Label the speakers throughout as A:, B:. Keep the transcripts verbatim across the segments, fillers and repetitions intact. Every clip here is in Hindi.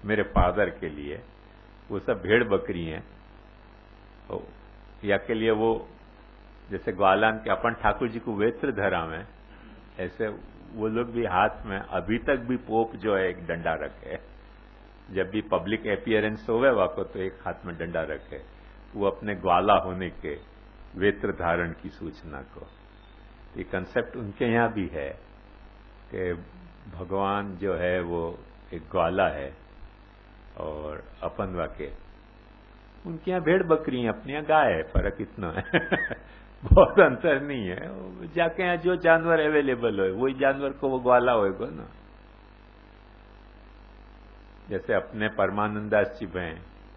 A: मेरे फादर के लिए, वो सब भेड़ बकरी हैं। या के लिए वो जैसे ग्वालान के अपन ठाकुर जी को वेत्र धरा में, ऐसे वो लोग भी हाथ में अभी तक भी पोप जो है एक डंडा रखे, जब भी पब्लिक अपीयरेंस होवे वाको तो एक हाथ में डंडा रखे, वो अपने ग्वाला होने के वेत्र धारण की सूचना को। ये कंसेप्ट उनके यहाँ भी है कि भगवान जो है वो एक ग्वाला है और अपन वाके उनके यहाँ भेड़ बकरी है, अपने यहाँ गाय है, फर्क इतना है बहुत अंतर नहीं है। जाके यहाँ जो जानवर अवेलेबल हो वही जानवर को वो ग्वाला होएगा ना। जैसे अपने परमानंदास जी भय,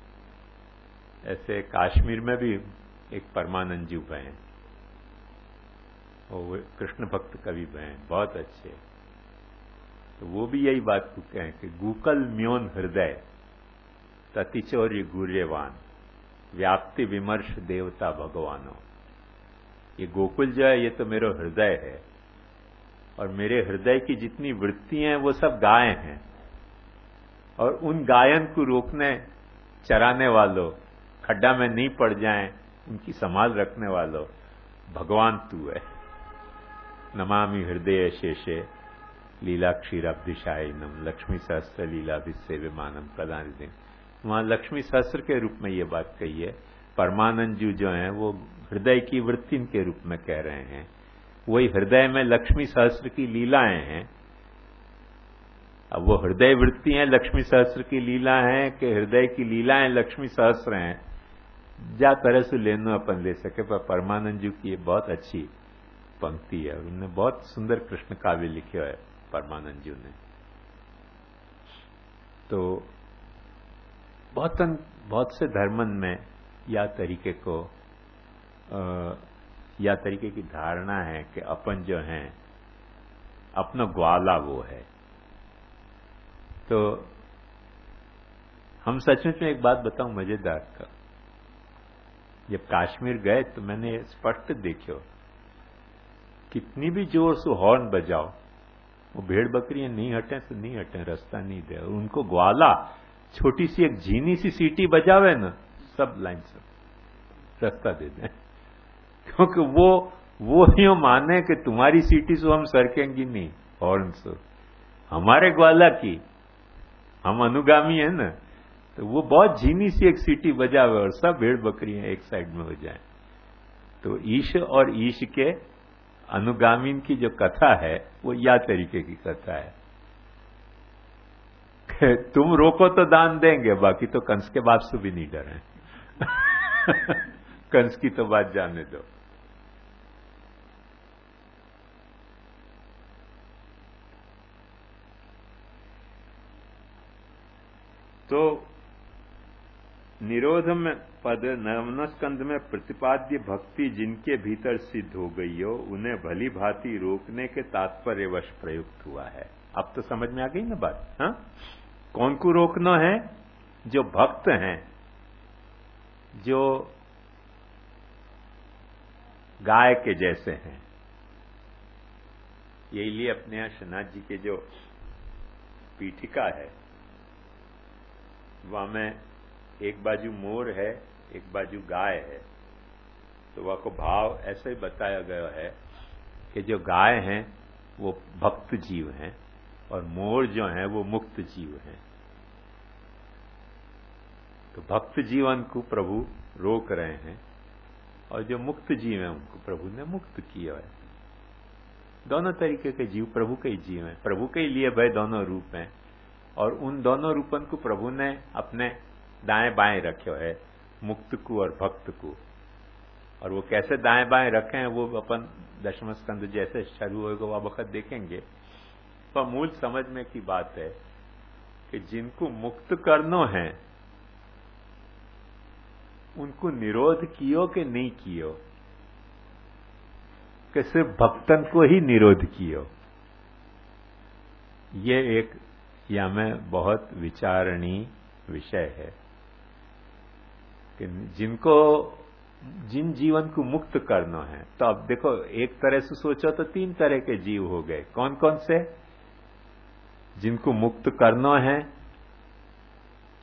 A: ऐसे कश्मीर में भी एक परमानंद जी भय, वो कृष्ण भक्त कवि भय, बहुत अच्छे। तो वो भी यही बात को कहें कि गूकल म्योन हृदय ततिचौर्य गुर्यवान व्याप्ति विमर्श देवता भगवानो। ये गोकुल जो है ये तो मेरा हृदय है, और मेरे हृदय की जितनी वृत्ति हैं वो सब गाय हैं, और उन गायन को रोकने चराने वालों, खड्डा में नहीं पड़ जाएं उनकी संभाल रखने वालों भगवान तू है। नमामि हृदय शेषे लीला क्षीराब्धिशायिनम लक्ष्मी सहस्त्र लीला विसेव्यमानम प्रदान दें। वहां लक्ष्मी सहस्त्र के रूप में ये बात कही है। परमानंद जी जो हैं वो हृदय की वृत्ति के रूप में कह रहे हैं, वही हृदय में लक्ष्मी सहस्त्र की लीलाएं हैं। अब वो हृदय वृत्ति हैं लक्ष्मी सहस्त्र की लीला है कि हृदय की लीलाएं लक्ष्मी सहस्त्र हैं, जा तरह से लेनो अपन ले सके। पर परमानंद जी की ये बहुत अच्छी पंक्ति है, उन्होंने बहुत सुंदर कृष्ण काव्य लिखे है परमानंद जी ने। तो बहुत बहुत से धर्मन में या तरीके को आ, या तरीके की धारणा है कि अपन जो है अपना ग्वाला वो है। तो हम सचमुच में एक बात बताऊं मजेदार का, जब कश्मीर गए तो मैंने स्पष्ट देखो कितनी भी जोर से हॉर्न बजाओ वो भेड़ बकरियां नहीं हटे तो नहीं हटे, रास्ता नहीं दे। और उनको ग्वाला छोटी सी एक झीनी सी सीटी बजावे ना, सब लाइन से रास्ता दे दें, क्योंकि वो वो यूं माने कि तुम्हारी सीटी से हम सरकेंगी नहीं, हॉर्न से हमारे ग्वाला की, हम अनुगामी है ना। तो वो बहुत झीनी सी एक सीटी बजावे और सब भेड़ बकरियां एक साइड में हो जाए। तो ईश और ईश के अनुगामी की जो कथा है वो या तरीके की कथा है। तुम रोको तो दान देंगे, बाकी तो कंस के बाप से भी नहीं डरे कंस की तो बात जाने दो। तो निरोध में पद नवम स्कंध में प्रतिपाद्य भक्ति जिनके भीतर सिद्ध हो गई हो उन्हें भली भांति रोकने के तात्पर्यवश प्रयुक्त हुआ है। अब तो समझ में आ गई ना बात। हाँ, कौन को रोकना है? जो भक्त हैं, जो गाय के जैसे हैं। यही लिए अपने यहां शनाथ जी के जो पीठिका है वहां में एक बाजू मोर है, एक बाजू गाय है। तो वह को भाव ऐसे ही बताया गया है कि जो गाय हैं वो भक्त जीव हैं और मोर जो हैं वो मुक्त जीव हैं। तो भक्त जीवन को प्रभु रोक रहे हैं और जो मुक्त जीव हैं उनको प्रभु ने मुक्त किया है। दोनों तरीके के जीव प्रभु के ही जीव हैं, प्रभु के ही लिए भाई दोनों रूप हैं, और उन दोनों रूपन को प्रभु ने अपने दाएं बाएं रखे है, मुक्त को और भक्त को। और वो कैसे दाएं बाएं रखे हैं वो अपन दशम स्कंद जैसे शुरू होगा वह वक्त देखेंगे। पर मूल समझने की बात है कि जिनको मुक्त करना है उनको निरोध कियो कि नहीं कियो, कि सिर्फ भक्तन को ही निरोध कियो। ये एक या में बहुत विचारणीय विषय है कि जिनको जिन जीवन को मुक्त करना है। तो अब देखो एक तरह से सोचो तो तीन तरह के जीव हो गए। कौन कौन से? जिनको मुक्त करना है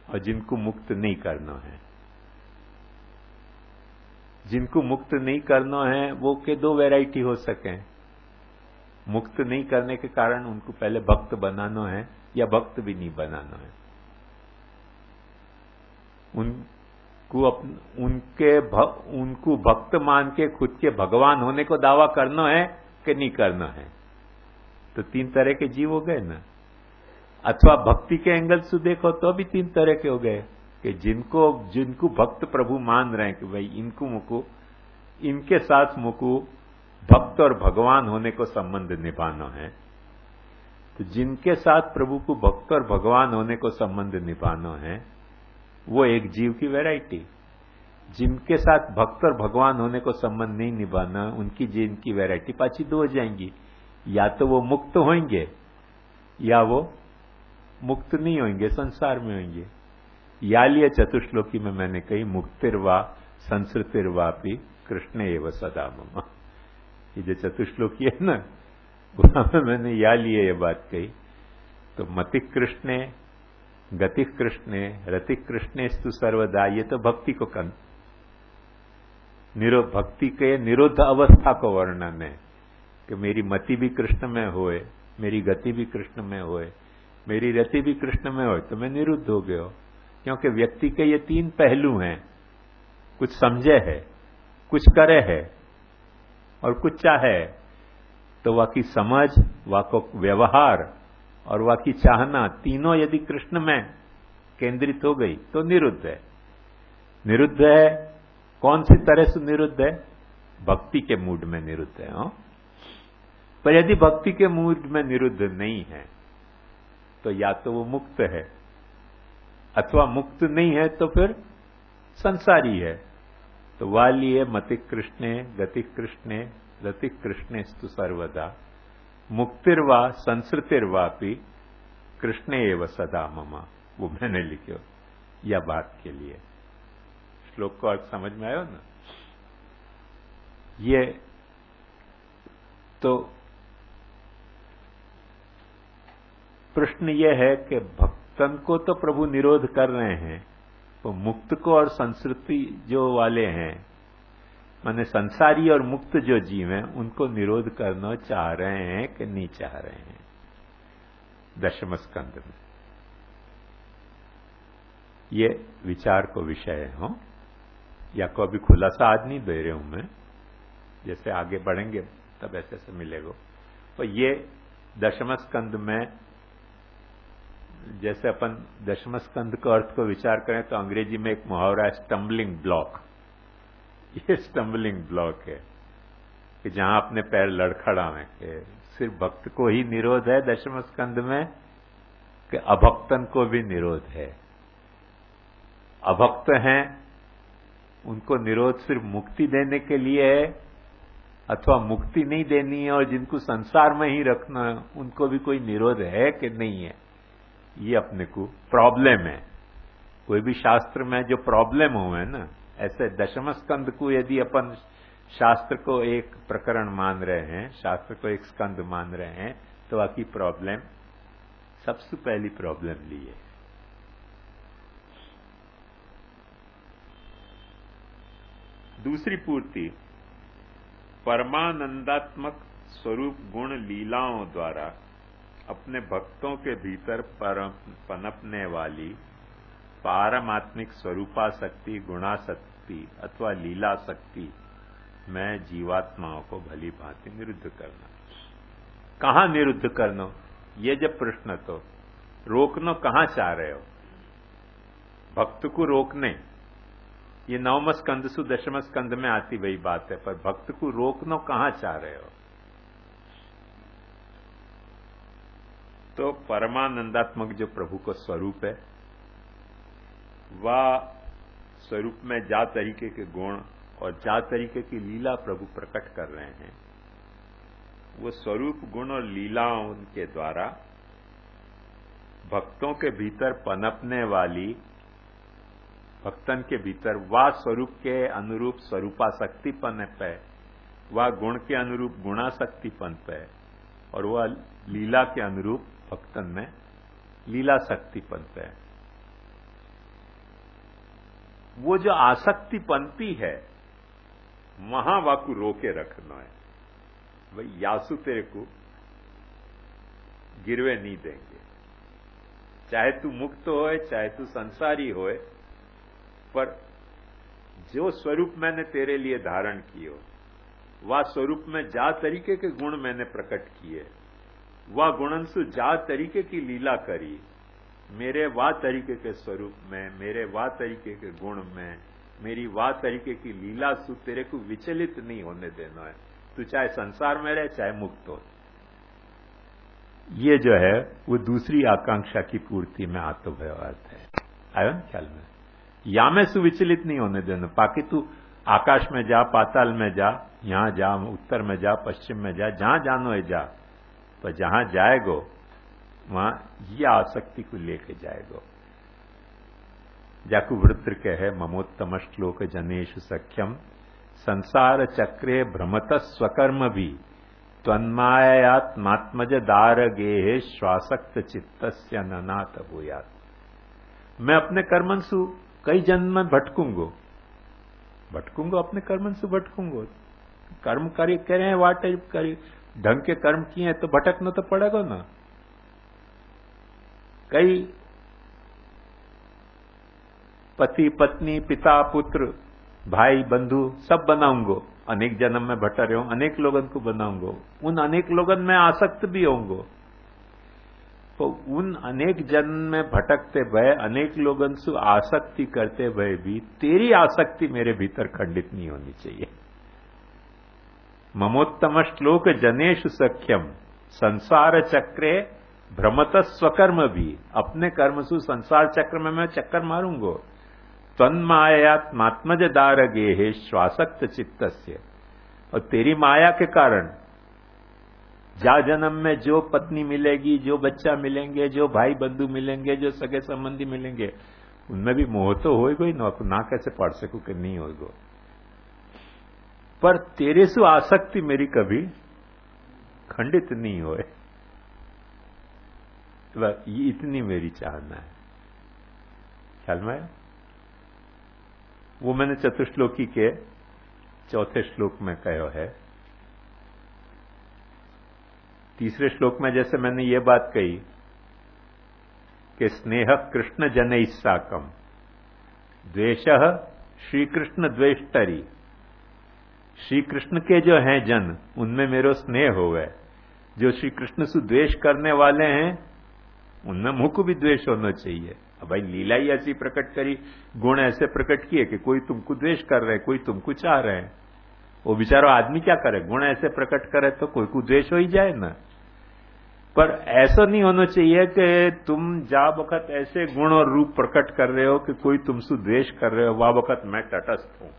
A: और जिनको मुक्त नहीं करना है। जिनको मुक्त नहीं करना है वो के दो वैरायटी हो सके। मुक्त नहीं करने के कारण उनको पहले भक्त बनाना है या भक्त भी नहीं बनाना है। उनको अपन, उनके भ, उनको भक्त मान के खुद के भगवान होने को दावा करना है कि नहीं करना है। तो तीन तरह के जीव हो गए ना। अथवा भक्ति के एंगल से देखो तो भी तीन तरह के हो गए कि जिनको जिनको भक्त प्रभु मान रहे हैं कि भाई इनको मुको इनके साथ मुको भक्त और भगवान होने को संबंध निभाना है। तो जिनके साथ प्रभु को भक्त और भगवान होने को संबंध निभाना है वो एक जीव की वैरायटी। जिनके साथ भक्त और भगवान होने को संबंध नहीं निभाना उनकी जीव की वैरायटी पाची दो हो जाएंगी। या तो वो मुक्त होंगे या वो मुक्त नहीं होंगे, संसार में होंगे। या लिए चतुश्लोकी में मैंने कही मुक्तिर्वा संसृतिर्वापि कृष्ण एव सदा मम। ये जो चतुश्लोकी है ना वहां मैंने या लिए ये बात कही। तो मति कृष्णे गति कृष्णे रति कृष्णे स्तु सर्वदा, ये तो भक्ति को कन निरो भक्ति के निरुद्ध अवस्था को वर्णन है कि मेरी मति भी कृष्ण में होए, मेरी गति भी कृष्ण में होए, मेरी रति भी कृष्ण में होए तो मैं निरुद्ध हो गया। क्योंकि व्यक्ति के ये तीन पहलू हैं, कुछ समझे है, कुछ करे है और कुछ चाहे। तो वह की समझ, वह को व्यवहार और वह की चाहना तीनों यदि कृष्ण में केंद्रित हो गई तो निरुद्ध है। निरुद्ध है कौन सी तरह से निरुद्ध है? भक्ति के मूड में निरुद्ध है। हाँ? पर यदि भक्ति के मूड में निरुद्ध नहीं है तो या तो वो मुक्त है अथवा मुक्त नहीं है तो फिर संसारी है। तो वालिये मति कृष्णे गति कृष्णे रति कृष्णे स्तु सर्वदा मुक्तिर्वा संसृतिर्वापि कृष्णे एव सदा मम। वो मैंने लिखो या बात के लिए। श्लोक को अर्थ समझ में आयो ना? ये तो प्रश्न यह है कि भक्तन को तो प्रभु निरोध कर रहे हैं, तो मुक्त को और संस्कृति जो वाले हैं माने संसारी और मुक्त जो जीव हैं उनको निरोध करना चाह रहे हैं कि नहीं चाह रहे हैं। दशम स्कंद में ये विचार को विषय हो या को अभी खुलासा आज नहीं दे रहे हूं मैं, जैसे आगे बढ़ेंगे तब ऐसे से मिलेगा। तो ये दशम स्कंद में जैसे अपन दशम स्कंद के अर्थ को विचार करें तो अंग्रेजी में एक मुहावरा है स्टम्बलिंग ब्लॉक। ये स्टम्बलिंग ब्लॉक है कि जहां अपने पैर लड़खड़ावे कि सिर्फ भक्त को ही निरोध है दशम स्कंद में कि अभक्तन को भी निरोध है। अभक्त हैं उनको निरोध सिर्फ मुक्ति देने के लिए है अथवा मुक्ति नहीं देनी है और जिनको संसार में ही रखना है उनको भी कोई निरोध है कि नहीं है। ये अपने को प्रॉब्लम है। कोई भी शास्त्र में जो प्रॉब्लम हुए ना, ऐसे दशम स्कंद को यदि अपन शास्त्र को एक प्रकरण मान रहे हैं, शास्त्र को एक स्कंद मान रहे हैं तो आपकी प्रॉब्लम सबसे पहली प्रॉब्लम ली है। दूसरी पूर्ति परमानंदात्मक स्वरूप गुण लीलाओं द्वारा अपने भक्तों के भीतर पनपने वाली पारमात्मिक स्वरूपाशक्ति गुणाशक्ति अथवा लीला शक्ति में जीवात्माओं को भली भांति निरुद्ध करना। कहां निरुद्ध करना? ये जब प्रश्न तो रोकना कहां चाह रहे हो? भक्त को रोकने, ये नवम स्कंद सु दशम स्कंद में आती वही बात है, पर भक्त को रोकना कहां चाह रहे हो? तो परमानंदात्मक जो प्रभु का स्वरूप है वह स्वरूप में जा तरीके के गुण और जा तरीके की लीला प्रभु प्रकट कर रहे हैं, वो स्वरूप गुण और लीलाओं के द्वारा भक्तों के भीतर पनपने वाली, भक्तन के भीतर वह स्वरूप के अनुरूप स्वरूपाशक्तिपन पे, वह गुण के अनुरूप गुणाशक्तिपन पे और वह लीला के अनुरूप भक्तन में लीला शक्तिपन पे वो जो आसक्ति पनती है वहां वाकू रोके रखना है। भाई यासु तेरे को गिरवे नहीं देंगे, चाहे तू मुक्त होए चाहे तू संसारी होए, पर जो स्वरूप मैंने तेरे लिए धारण कियो वह स्वरूप में जा तरीके के गुण मैंने प्रकट किए, वह गुणंसु जा तरीके की लीला करी, मेरे वाह तरीके के स्वरूप में, मेरे वाह तरीके के गुण में, मेरी वाह तरीके की लीला सु तेरे को विचलित नहीं होने देना है। तू चाहे संसार में रहे चाहे मुक्त हो। ये जो है वो दूसरी आकांक्षा की पूर्ति में आत्मव्यवहार है। आयो ना ख्याल में? या में सुविचलित नहीं होने देना। बाकी तू आकाश में जा, पाताल में जा, यहां जा, उत्तर में जा, पश्चिम में जा, जहां जानो है जा, पर जहां जाएगो वहां ये आसक्ति को लेके जाएगो। जाकू वृत्र कहे ममोत्तम श्लोक जनेश सख्यम संसार चक्रे भ्रमत स्वकर्म भी त्वन्मायात्मात्मज दारगे श्वासक्त चित्तस्य ननाथ भूयात। मैं अपने कर्मंसु कई जन्म में भटकूंगो भटकूंगो अपने कर्मंसु भटकूंगो। कर्म करे करे वाटे करे ढंग के कर्म किए तो भटकना तो पड़ेगा ना। कई पति पत्नी पिता पुत्र भाई बंधु सब बनाऊंगो, अनेक जन्म में भटक रहे हूं, अनेक लोगन को बनाऊंगो, उन अनेक लोगन में आसक्त भी होंगो। तो उन अनेक जन्म में भटकते भय अनेक लोगन से आसक्ति करते भय भी तेरी आसक्ति मेरे भीतर खंडित नहीं होनी चाहिए। ममोत्तम श्लोक जनेश सख्यम संसार चक्रे भ्रमत स्वकर्म भी, अपने कर्म सु संसार चक्र में मैं चक्कर मारूंगो। तन्मायात्मात्मज दारगे हे श्वासक्त चित्तस्य, और तेरी माया के कारण जा जन्म में जो पत्नी मिलेगी, जो बच्चा मिलेंगे, जो भाई बंधु मिलेंगे, जो सगे संबंधी मिलेंगे, उनमें भी मोह तो होएगा ही ना, ना कैसे पढ़ सकूं कि नहीं होएगा। पर तेरे से आसक्ति मेरी कभी खंडित नहीं होए, ये इतनी मेरी चाहना है। ख्याल में? वो मैंने चतुश्लोकी के चौथे श्लोक में कहो है। तीसरे श्लोक में जैसे मैंने ये बात कही कि स्नेह कृष्ण जन साकम द्वेष श्री कृष्ण द्वेष्टरी, श्री कृष्ण के जो हैं जन उनमें मेरो स्नेह हो गए। जो श्री कृष्ण से द्वेष करने वाले हैं उनमें मुझ को भी द्वेष होना चाहिए। अब भाई लीला ही ऐसी प्रकट करी, गुण ऐसे प्रकट किए कि कोई तुमको द्वेष कर रहे, कोई तुमको चाह रहे हैं। वो बेचारा आदमी क्या करे, गुण ऐसे प्रकट करे तो कोई को द्वेष हो ही जाए ना। पर ऐसा नहीं होना चाहिए कि तुम जा वक्त ऐसे गुण और रूप प्रकट कर रहे हो कि कोई तुमसे द्वेष कर रहे हो, वह वक्त मैं तटस्थ हूं।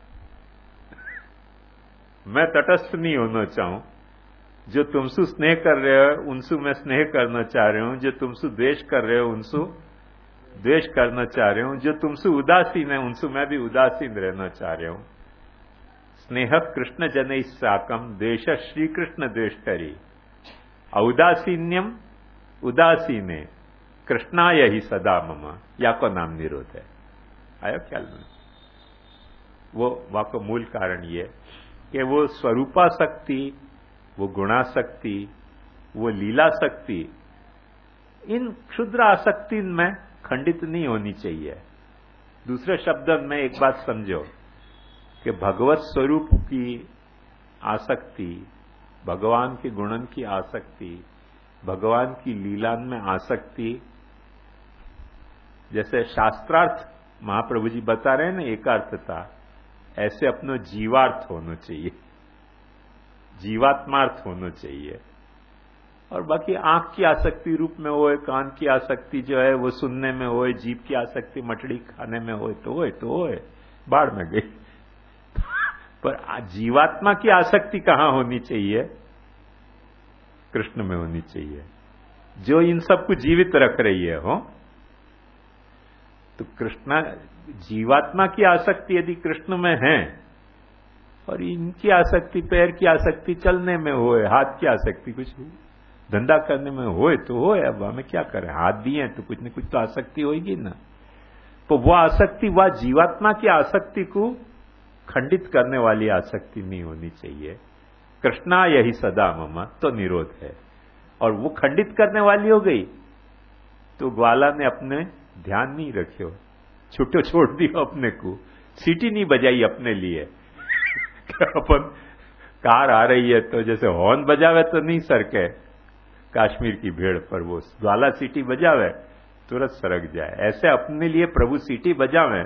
A: मैं तटस्थ नहीं होना चाहूं। जो तुमसे स्नेह कर रहे हो उनसे मैं स्नेह करना चाह रहा हूं, जो तुमसे द्वेष कर रहे हो उनसे द्वेष करना चाह रहा हूं, जो तुमसे उदासीन है उनसे मैं भी उदासीन रहना चाह रहा हूं। स्नेह कृष्ण जन साकम द्वेष श्री कृष्ण द्वेष्टरी औदासीन्यम उदासीने कृष्णाय ही सदा मम, या को नाम निरोध है। आयो ख्याल में? वो वहां का मूल कारण ये कि वो स्वरूपाशक्ति, वो गुणाशक्ति, वो लीला शक्ति इन क्षुद्र आसक्ति में खंडित नहीं होनी चाहिए। दूसरे शब्द में एक बात समझो कि भगवत स्वरूप की आसक्ति, भगवान के गुणन की आसक्ति, भगवान की लीला में आसक्ति, जैसे शास्त्रार्थ महाप्रभु जी बता रहे हैं ना एकार्थता, ऐसे अपनो जीवार्थ होना चाहिए, जीवात्मार्थ होना चाहिए। और बाकी आंख की आसक्ति रूप में होए, कान की आसक्ति जो है वो सुनने में होए, जीभ की आसक्ति मछली खाने में होए तो होए तो होए, बाढ़ में गई। पर जीवात्मा की आसक्ति कहां होनी चाहिए? कृष्ण में होनी चाहिए, जो इन सबको जीवित रख रही है। हो तो कृष्ण, जीवात्मा की आसक्ति यदि कृष्ण में है और इनकी आसक्ति, पैर की आसक्ति चलने में होए, हाथ की आसक्ति कुछ धंधा करने में होए तो होए। अब हमें क्या करें, हाथ दिए तो कुछ न कुछ तो आसक्ति होगी ना। तो वह आसक्ति, वह जीवात्मा की आसक्ति को खंडित करने वाली आसक्ति नहीं होनी चाहिए। कृष्णा यही सदा मम तो निरोध है, और वो खंडित करने वाली हो गई तो ग्वाला ने अपने ध्यान नहीं रखियो, छुट्टो छोड़ दियो अपने को, सीटी नहीं बजाई अपने लिए। अपन कार आ रही है तो जैसे हॉर्न बजावे तो नहीं सरके काश्मीर की भेड़ पर, वो ग्वाला सीटी बजावे तुरंत सरक जाए। ऐसे अपने लिए प्रभु सीटी बजावे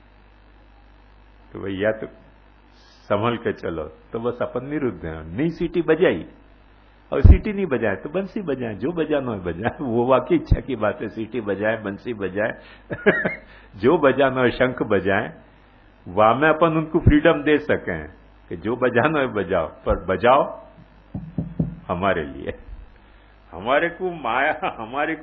A: तो भैया तो संभल के चलो, तो बस अपन निरुद्ध है। नहीं सीटी बजाई, और सीटी नहीं बजाए तो बंसी बजाए, जो बजाना है बजाए। वो वाकई इच्छा की बात है, सीटी बजाए, बंसी बजाए, जो बजाना है शंख बजाए, वहां में अपन उनको फ्रीडम दे सकें कि जो बजाना है बजाओ, पर बजाओ हमारे लिए। हमारे को माया, हमारे को